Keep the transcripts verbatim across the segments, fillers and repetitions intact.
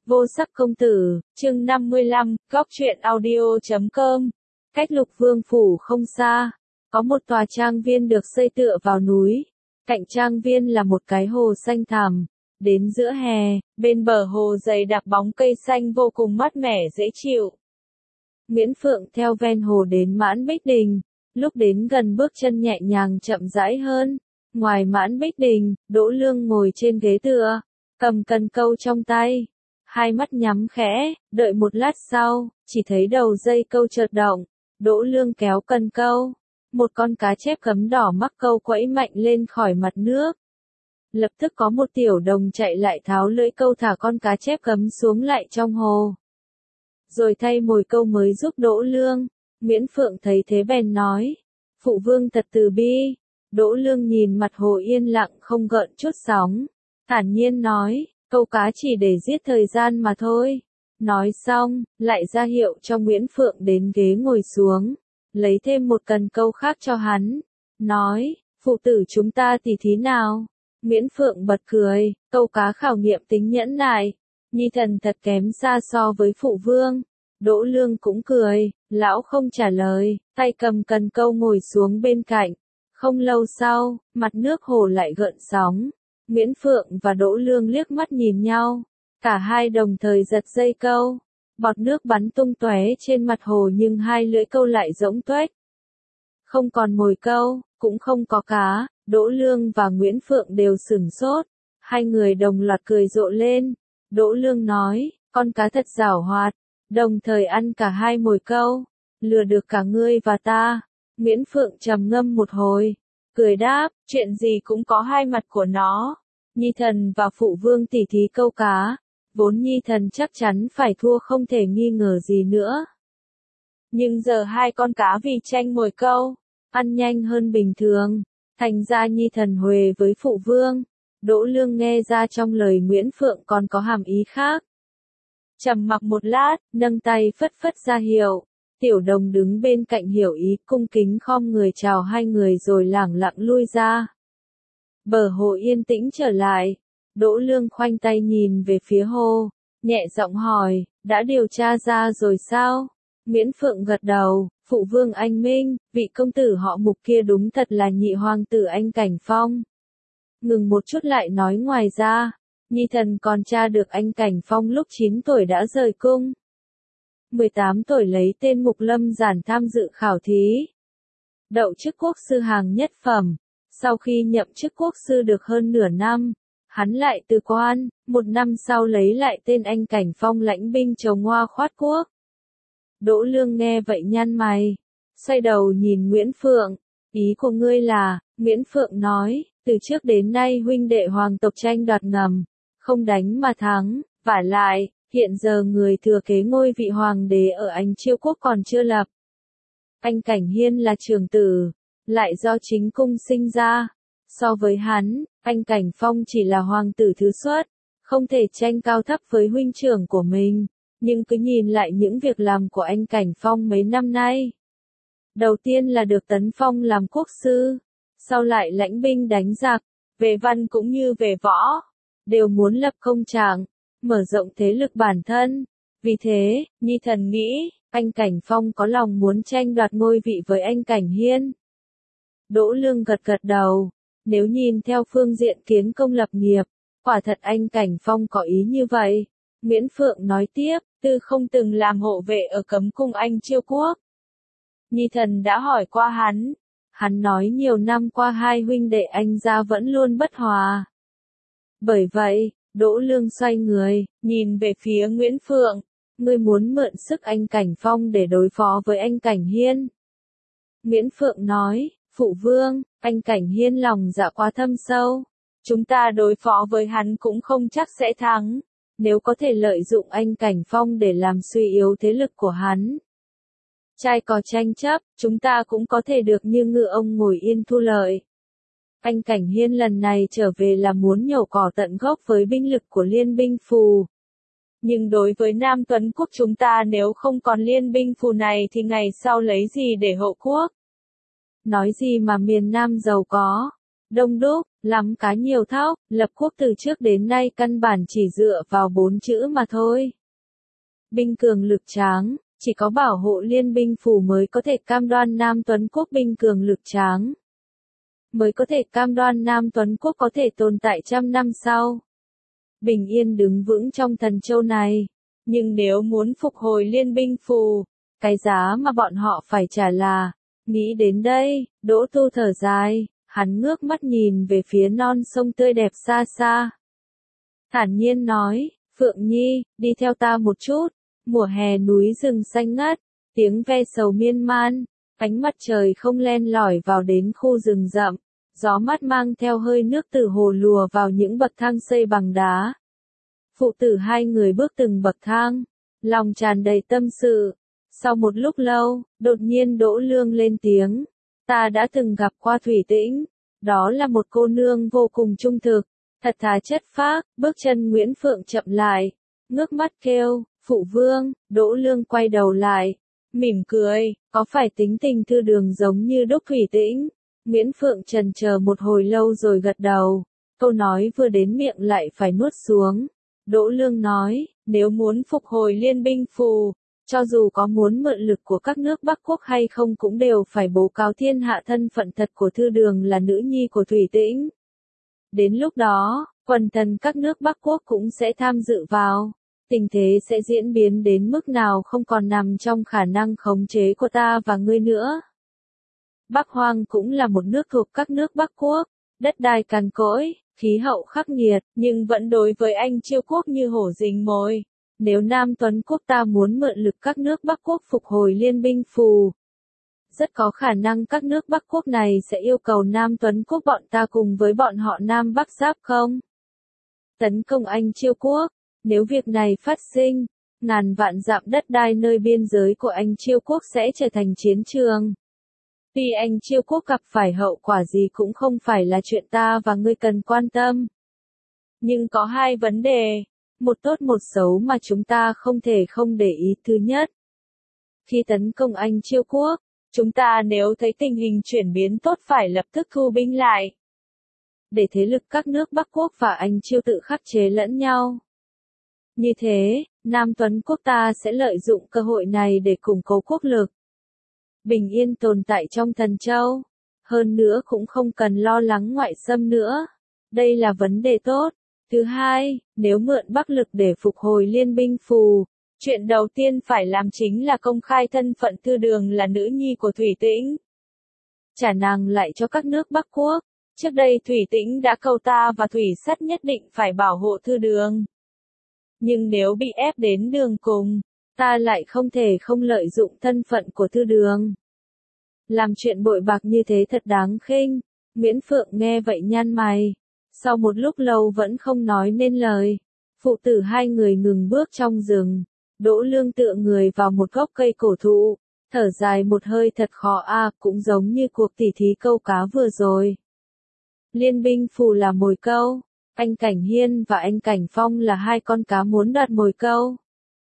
Vô Sắc Công Tử, chương năm mươi lăm, góc truyện audio chấm com. Cách Lục Vương Phủ không xa, có một tòa trang viên được xây tựa vào núi. Cạnh trang viên là một cái hồ xanh thẳm. Đến giữa hè, bên bờ hồ dày đặc bóng cây xanh vô cùng mát mẻ dễ chịu. Nguyễn Phượng theo ven hồ đến Mãn Bích Đình. Lúc đến gần bước chân nhẹ nhàng chậm rãi hơn. Ngoài Mãn Bích Đình, Đỗ Lương ngồi trên ghế tựa, cầm cần câu trong tay. Hai mắt nhắm khẽ, đợi một lát sau, chỉ thấy đầu dây câu chợt động. Đỗ Lương kéo cần câu. Một con cá chép cấm đỏ mắc câu quẫy mạnh lên khỏi mặt nước. Lập tức có một tiểu đồng chạy lại tháo lưỡi câu thả con cá chép cấm xuống lại trong hồ. Rồi thay mồi câu mới giúp Đỗ Lương. Nguyễn Phượng thấy thế bèn nói. Phụ vương thật từ bi. Đỗ Lương nhìn mặt hồ yên lặng không gợn chút sóng. Thản nhiên nói, câu cá chỉ để giết thời gian mà thôi. Nói xong, lại ra hiệu cho Nguyễn Phượng đến ghế ngồi xuống. Lấy thêm một cần câu khác cho hắn. Nói, phụ tử chúng ta tỉ thí nào? Nguyễn Phượng bật cười, câu cá khảo nghiệm tính nhẫn nại. Nhi thần thật kém xa so với phụ vương. Đỗ Lương cũng cười, lão không trả lời, tay cầm cần câu ngồi xuống bên cạnh. Không lâu sau, mặt nước hồ lại gợn sóng. Nguyễn Phượng và Đỗ Lương liếc mắt nhìn nhau. Cả hai đồng thời giật dây câu. Bọt nước bắn tung tóe trên mặt hồ nhưng hai lưỡi câu lại rỗng tuếch. Không còn mồi câu, cũng không có cá. Đỗ Lương và Nguyễn Phượng đều sửng sốt. Hai người đồng loạt cười rộ lên. Đỗ Lương nói, con cá thật giảo hoạt. Đồng thời ăn cả hai mồi câu. Lừa được cả ngươi và ta. Nguyễn Phượng trầm ngâm một hồi. Cười đáp, chuyện gì cũng có hai mặt của nó. Nhi thần và phụ vương tỉ thí câu cá. Vốn Nhi thần chắc chắn phải thua không thể nghi ngờ gì nữa. Nhưng giờ hai con cá vì tranh mồi câu, ăn nhanh hơn bình thường. Thành ra Nhi thần huề với phụ vương. Đỗ Lương nghe ra trong lời Nguyễn Phượng còn có hàm ý khác. Trầm mặc một lát, nâng tay phất phất ra hiệu. Tiểu đồng đứng bên cạnh hiểu ý, cung kính khom người chào hai người rồi lẳng lặng lui ra. Bờ hồ yên tĩnh trở lại. Đỗ Lương khoanh tay nhìn về phía hồ, nhẹ giọng hỏi, đã điều tra ra rồi sao? Nguyễn Phượng gật đầu, phụ vương anh minh, vị công tử họ Mục kia đúng thật là nhị hoàng tử Anh Cảnh Phong. Ngừng một chút lại nói ngoài ra, Nhi thần còn tra được Anh Cảnh Phong lúc chín tuổi đã rời cung. mười tám tuổi lấy tên Mục Lâm Giản tham dự khảo thí. Đậu chức quốc sư hàng nhất phẩm. Sau khi nhậm chức quốc sư được hơn nửa năm, hắn lại từ quan, một năm sau lấy lại tên Anh Cảnh Phong lãnh binh chống Hoa Khoát Quốc. Đỗ Lương nghe vậy nhăn mày, xoay đầu nhìn Nguyễn Phượng, ý của ngươi là, Nguyễn Phượng nói, từ trước đến nay huynh đệ hoàng tộc tranh đoạt ngầm, không đánh mà thắng, vả lại, hiện giờ người thừa kế ngôi vị hoàng đế ở Anh Chiêu Quốc còn chưa lập. Anh Cảnh Hiên là trưởng tử, lại do chính cung sinh ra. So với hắn, Anh Cảnh Phong chỉ là hoàng tử thứ xuất, không thể tranh cao thấp với huynh trưởng của mình. Nhưng cứ nhìn lại những việc làm của Anh Cảnh Phong mấy năm nay. Đầu tiên là được tấn phong làm quốc sư, sau lại lãnh binh đánh giặc, về văn cũng như về võ, đều muốn lập công trạng, mở rộng thế lực bản thân. Vì thế, Nhi thần nghĩ, Anh Cảnh Phong có lòng muốn tranh đoạt ngôi vị với Anh Cảnh Hiên. Đỗ Lương gật gật đầu, nếu nhìn theo phương diện kiến công lập nghiệp, quả thật Anh Cảnh Phong có ý như vậy. Nguyễn Phượng nói tiếp, tư không từng làm hộ vệ ở cấm cung Anh Chiêu Quốc. Nhi thần đã hỏi qua hắn, hắn nói nhiều năm qua hai huynh đệ Anh gia vẫn luôn bất hòa. Bởi vậy, Đỗ Lương xoay người, nhìn về phía Nguyễn Phượng, ngươi muốn mượn sức Anh Cảnh Phong để đối phó với Anh Cảnh Hiên. Nguyễn Phượng nói, phụ vương, Anh Cảnh Hiên lòng dạ quá thâm sâu, chúng ta đối phó với hắn cũng không chắc sẽ thắng. Nếu có thể lợi dụng Anh Cảnh Phong để làm suy yếu thế lực của hắn. Trai có tranh chấp, chúng ta cũng có thể được như ngựa ông ngồi yên thu lợi. Anh Cảnh Hiên lần này trở về là muốn nhổ cỏ tận gốc với binh lực của Liên binh Phù. Nhưng đối với Nam Tuấn Quốc chúng ta nếu không còn Liên binh Phù này thì ngày sau lấy gì để hộ quốc? Nói gì mà miền Nam giàu có, đông đúc, lắm cá nhiều thóc, lập quốc từ trước đến nay căn bản chỉ dựa vào bốn chữ mà thôi. Binh cường lực tráng, chỉ có bảo hộ liên binh phủ mới có thể cam đoan Nam Tuấn Quốc binh cường lực tráng. Mới có thể cam đoan Nam Tuấn Quốc có thể tồn tại trăm năm sau. Bình yên đứng vững trong Thần Châu này. Nhưng nếu muốn phục hồi liên binh phù, cái giá mà bọn họ phải trả là, nghĩ đến đây, Đỗ Tu thở dài, hắn ngước mắt nhìn về phía non sông tươi đẹp xa xa. Thản nhiên nói, Phượng Nhi, đi theo ta một chút, mùa hè núi rừng xanh ngắt, tiếng ve sầu miên man, ánh mặt trời không len lỏi vào đến khu rừng rậm, gió mát mang theo hơi nước từ hồ lùa vào những bậc thang xây bằng đá. Phụ tử hai người bước từng bậc thang, lòng tràn đầy tâm sự. Sau một lúc lâu, đột nhiên Đỗ Lương lên tiếng. Ta đã từng gặp qua Thủy Tĩnh. Đó là một cô nương vô cùng trung thực, thật thà chất phác. Bước chân Nguyễn Phượng chậm lại, ngước mắt kêu, Phụ vương. Đỗ Lương quay đầu lại, mỉm cười, có phải tính tình Thư Đường giống như đúc Thủy Tĩnh? Nguyễn Phượng chần chờ một hồi lâu rồi gật đầu. Câu nói vừa đến miệng lại phải nuốt xuống. Đỗ Lương nói, nếu muốn phục hồi liên binh phù, cho dù có muốn mượn lực của các nước Bắc Quốc hay không cũng đều phải bố cáo thiên hạ thân phận thật của Thư Đường là nữ nhi của Thủy Tĩnh. Đến lúc đó, quần thần các nước Bắc Quốc cũng sẽ tham dự vào. Tình thế sẽ diễn biến đến mức nào không còn nằm trong khả năng khống chế của ta và ngươi nữa. Bắc Hoang cũng là một nước thuộc các nước Bắc Quốc, đất đai cằn cỗi, khí hậu khắc nghiệt, nhưng vẫn đối với Anh Chiêu Quốc như hổ rình mồi. Nếu Nam Tuấn Quốc ta muốn mượn lực các nước Bắc Quốc phục hồi liên binh phù, rất có khả năng các nước Bắc Quốc này sẽ yêu cầu Nam Tuấn Quốc bọn ta cùng với bọn họ Nam Bắc giáp không? Tấn công Anh Chiêu Quốc, nếu việc này phát sinh, ngàn vạn dặm đất đai nơi biên giới của Anh Chiêu Quốc sẽ trở thành chiến trường. Tuy Anh Chiêu Quốc gặp phải hậu quả gì cũng không phải là chuyện ta và ngươi cần quan tâm. Nhưng có hai vấn đề, một tốt một xấu mà chúng ta không thể không để ý. Thứ nhất, khi tấn công Anh Chiêu Quốc, chúng ta nếu thấy tình hình chuyển biến tốt phải lập tức thu binh lại. Để thế lực các nước Bắc Quốc và Anh Chiêu tự khắc chế lẫn nhau. Như thế, Nam Tuấn Quốc ta sẽ lợi dụng cơ hội này để củng cố quốc lực. Bình yên tồn tại trong Thần Châu. Hơn nữa cũng không cần lo lắng ngoại xâm nữa. Đây là vấn đề tốt. Thứ hai, nếu mượn Bắc lực để phục hồi liên binh phù, chuyện đầu tiên phải làm chính là công khai thân phận Thư Đường là nữ nhi của Thủy Tĩnh. Trả nàng lại cho các nước Bắc Quốc. Trước đây Thủy Tĩnh đã cầu ta và Thủy Sắt nhất định phải bảo hộ Thư Đường. Nhưng nếu bị ép đến đường cùng, ta lại không thể không lợi dụng thân phận của Thư Đường. Làm chuyện bội bạc như thế thật đáng khinh. Nguyễn Phượng nghe vậy nhăn mày. Sau một lúc lâu vẫn không nói nên lời. Phụ tử hai người ngừng bước trong rừng. Đỗ Lương tựa người vào một gốc cây cổ thụ. Thở dài một hơi thật khó a à, cũng giống như cuộc tỉ thí câu cá vừa rồi. Liên binh phù là mồi câu. Anh Cảnh Hiên và anh Cảnh Phong là hai con cá muốn đoạt mồi câu.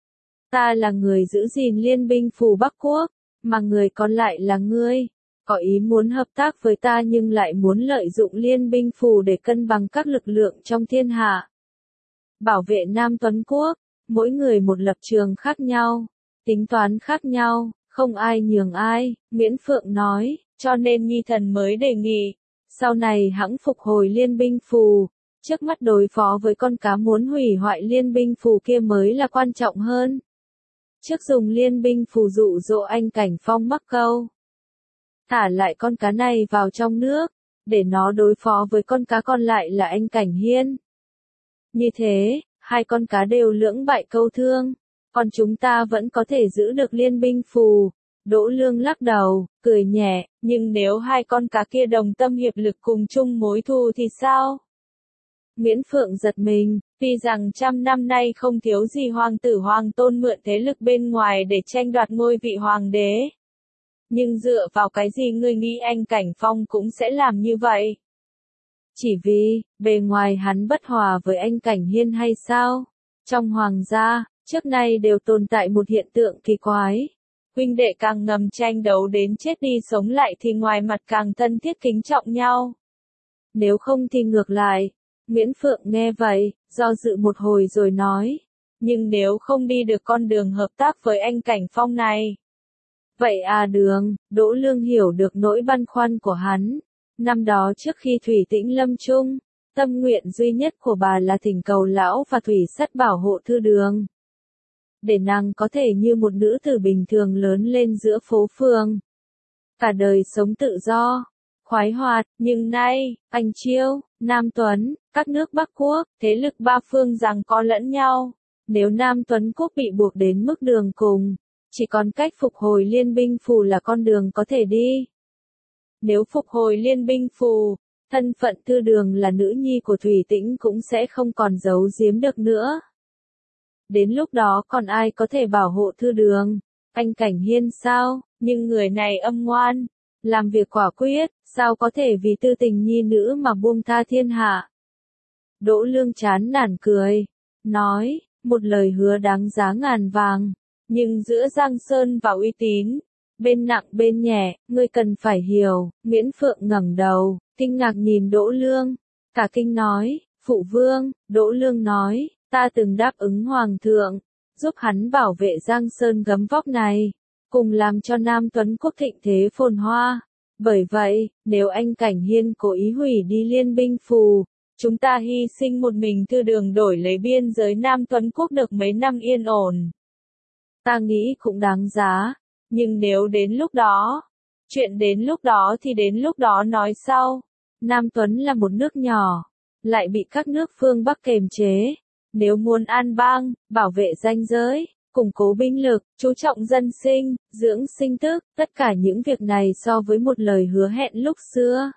Ta là người giữ gìn liên binh phù Bắc Quốc, mà người còn lại là ngươi. Có ý muốn hợp tác với ta nhưng lại muốn lợi dụng liên binh phù để cân bằng các lực lượng trong thiên hạ. Bảo vệ Nam Tuấn Quốc, mỗi người một lập trường khác nhau, tính toán khác nhau, không ai nhường ai, Nguyễn Phượng nói, cho nên Nhi Thần mới đề nghị, sau này hẵng phục hồi liên binh phù, trước mắt đối phó với con cá muốn hủy hoại liên binh phù kia mới là quan trọng hơn. Trước dùng liên binh phù dụ dỗ anh Cảnh Phong mắc câu. Thả lại con cá này vào trong nước, để nó đối phó với con cá còn lại là anh Cảnh Hiên. Như thế, hai con cá đều lưỡng bại câu thương, còn chúng ta vẫn có thể giữ được liên binh phù. Đỗ Lương lắc đầu, cười nhẹ, nhưng nếu hai con cá kia đồng tâm hiệp lực cùng chung mối thù thì sao? Nguyễn Phượng giật mình, tuy rằng trăm năm nay không thiếu gì hoàng tử hoàng tôn mượn thế lực bên ngoài để tranh đoạt ngôi vị hoàng đế. Nhưng dựa vào cái gì ngươi nghĩ anh Cảnh Phong cũng sẽ làm như vậy? Chỉ vì, bề ngoài hắn bất hòa với anh Cảnh Hiên hay sao? Trong hoàng gia, trước nay đều tồn tại một hiện tượng kỳ quái. Huynh đệ càng ngầm tranh đấu đến chết đi sống lại thì ngoài mặt càng thân thiết kính trọng nhau. nếu không thì ngược lại. Nguyễn Phượng nghe vậy, do dự một hồi rồi nói, nhưng nếu không đi được con đường hợp tác với anh Cảnh Phong này. Vậy à Đường, Đỗ Lương hiểu được nỗi băn khoăn của hắn. Năm đó trước khi Thủy Tĩnh lâm chung, tâm nguyện duy nhất của bà là thỉnh cầu lão và Thủy Sắt bảo hộ Thư Đường. Để nàng có thể như một nữ tử bình thường lớn lên giữa phố phường. Cả đời sống tự do, khoái hoạt, nhưng nay, Anh Chiêu, Nam Tuấn, các nước Bắc Quốc, thế lực ba phương giằng co lẫn nhau. Nếu Nam Tuấn Quốc bị buộc đến mức đường cùng, chỉ còn cách phục hồi Liên binh phù là con đường có thể đi. Nếu phục hồi Liên binh phù, thân phận Thư Đường là nữ nhi của Thủy Tĩnh cũng sẽ không còn giấu giếm được nữa. Đến lúc đó còn ai có thể bảo hộ Thư Đường? Anh Cảnh Hiên sao? Nhưng người này âm ngoan, làm việc quả quyết, sao có thể vì tư tình nhi nữ mà buông tha thiên hạ? Đỗ Lương chán nản cười, nói, một lời hứa đáng giá ngàn vàng, nhưng giữa Giang Sơn và uy tín, bên nặng bên nhẹ, ngươi cần phải hiểu. Nguyễn Phượng ngẩng đầu, kinh ngạc nhìn Đỗ Lương, cả kinh nói, phụ vương. Đỗ Lương nói, ta từng đáp ứng Hoàng thượng, giúp hắn bảo vệ Giang Sơn gấm vóc này, cùng làm cho Nam Tuấn Quốc thịnh thế phồn hoa. Bởi vậy, nếu anh Cảnh Hiên cố ý hủy đi Liên binh phù, chúng ta hy sinh một mình Thư Đường đổi lấy biên giới Nam Tuấn Quốc được mấy năm yên ổn. Ta nghĩ cũng đáng giá, nhưng nếu đến lúc đó, chuyện đến lúc đó thì đến lúc đó nói sau. Nam Tuấn là một nước nhỏ, lại bị các nước phương Bắc kềm chế. Nếu muốn an bang, bảo vệ ranh giới, củng cố binh lực, chú trọng dân sinh, dưỡng sinh tức, tất cả những việc này so với một lời hứa hẹn lúc xưa.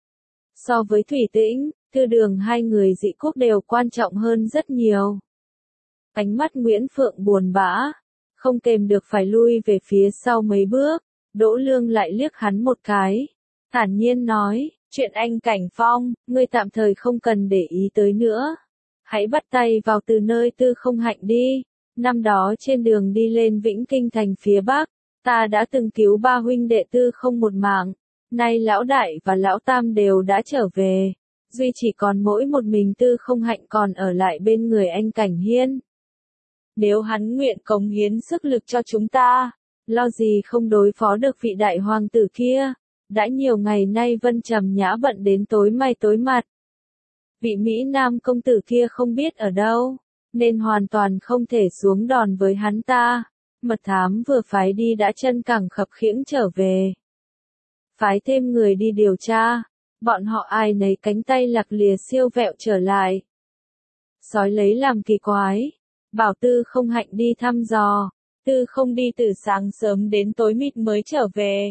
So với Thủy Tĩnh, Thư Đường hai người dị quốc đều quan trọng hơn rất nhiều. Ánh mắt Nguyễn Phượng buồn bã, không kềm được phải lui về phía sau mấy bước. Đỗ Lương lại liếc hắn một cái, thản nhiên nói, chuyện anh Cảnh Phong, ngươi tạm thời không cần để ý tới nữa. Hãy bắt tay vào từ nơi Tư Không Hạnh đi. Năm đó trên đường đi lên Vĩnh Kinh thành phía Bắc, ta đã từng cứu ba huynh đệ Tư Không một mạng. Nay lão đại và lão tam đều đã trở về. Duy chỉ còn mỗi một mình Tư Không Hạnh còn ở lại bên người anh Cảnh Hiên. Nếu hắn nguyện cống hiến sức lực cho chúng ta, lo gì không đối phó được vị đại hoàng tử kia. Đã nhiều ngày nay Vân Trầm Nhã bận đến tối mày tối mặt. Vị Mỹ Nam công tử kia không biết ở đâu, nên hoàn toàn không thể xuống đòn với hắn ta. Mật thám vừa phái đi đã chân cẳng khập khiễng trở về. Phái thêm người đi điều tra, bọn họ ai nấy cánh tay lạc lìa siêu vẹo trở lại. Sói lấy làm kỳ quái, bảo Tư Không Hạnh đi thăm dò, Tư Không đi từ sáng sớm đến tối mịt mới trở về.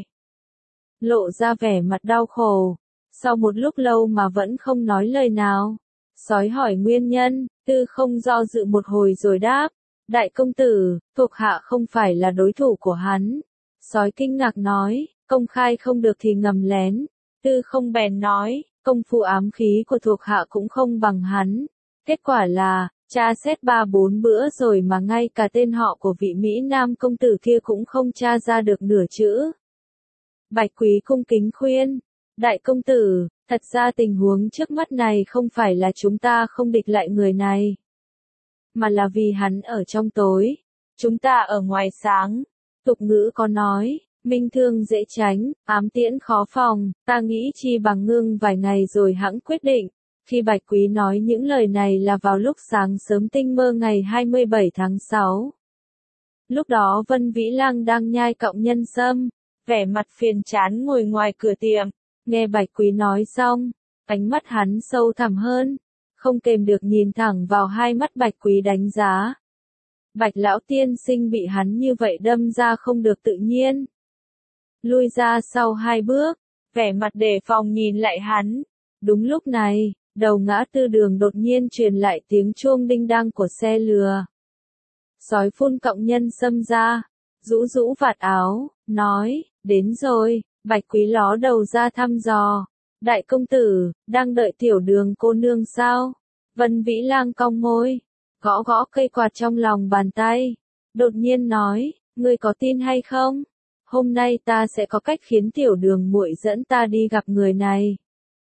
Lộ ra vẻ mặt đau khổ, sau một lúc lâu mà vẫn không nói lời nào. Sói hỏi nguyên nhân, Tư Không do dự một hồi rồi đáp, đại công tử, thuộc hạ không phải là đối thủ của hắn. Sói kinh ngạc nói, công khai không được thì ngầm lén. Tư Không bèn nói, công phu ám khí của thuộc hạ cũng không bằng hắn. Kết quả là, tra xét ba bốn bữa rồi mà ngay cả tên họ của vị Mỹ Nam công tử kia cũng không tra ra được nửa chữ. Bạch Quý cung kính khuyên, đại công tử, thật ra tình huống trước mắt này không phải là chúng ta không địch lại người này, mà là vì hắn ở trong tối, chúng ta ở ngoài sáng. Tục ngữ có nói, minh thương dễ tránh, ám tiễn khó phòng, ta nghĩ chi bằng ngưng vài ngày rồi hẵng quyết định. Khi Bạch Quý nói những lời này là vào lúc sáng sớm tinh mơ ngày hai mươi bảy tháng sáu. Lúc đó Vân Vĩ Lang đang nhai cọng nhân sâm, vẻ mặt phiền chán ngồi ngoài cửa tiệm. Nghe Bạch Quý nói xong, ánh mắt hắn sâu thẳm hơn, không kềm được nhìn thẳng vào hai mắt Bạch Quý đánh giá. Bạch lão tiên sinh bị hắn như vậy đâm ra không được tự nhiên. Lui ra sau hai bước, vẻ mặt đề phòng nhìn lại hắn. Đúng lúc này, đầu ngã tư đường đột nhiên truyền lại tiếng chuông đinh đăng của xe lừa. Sói phun cọng nhân sâm ra, rũ rũ vạt áo, nói, đến rồi. Bạch Quý ló đầu ra thăm dò. Đại công tử, đang đợi tiểu Đường cô nương sao? Vân Vĩ Lang cong môi, gõ gõ cây quạt trong lòng bàn tay. Đột nhiên nói, ngươi có tin hay không? Hôm nay ta sẽ có cách khiến tiểu Đường muội dẫn ta đi gặp người này.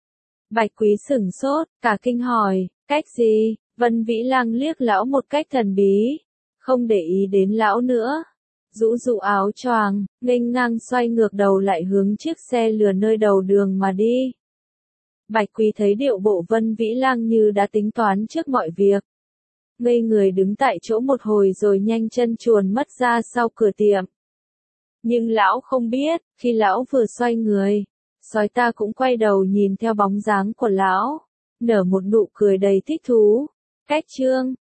Bạch Quý sửng sốt, cả kinh hỏi, cách gì? Vân Vĩ Lang liếc lão một cách thần bí, không để ý đến lão nữa. Rũ rũ áo choàng, nghênh ngang xoay ngược đầu lại hướng chiếc xe lừa nơi đầu đường mà đi. Bạch Quý thấy điệu bộ Vân Vĩ Lang như đã tính toán trước mọi việc. Ngây người đứng tại chỗ một hồi rồi nhanh chân chuồn mất ra sau cửa tiệm. Nhưng lão không biết, khi lão vừa xoay người, sói ta cũng quay đầu nhìn theo bóng dáng của lão, nở một nụ cười đầy thích thú. Cách chương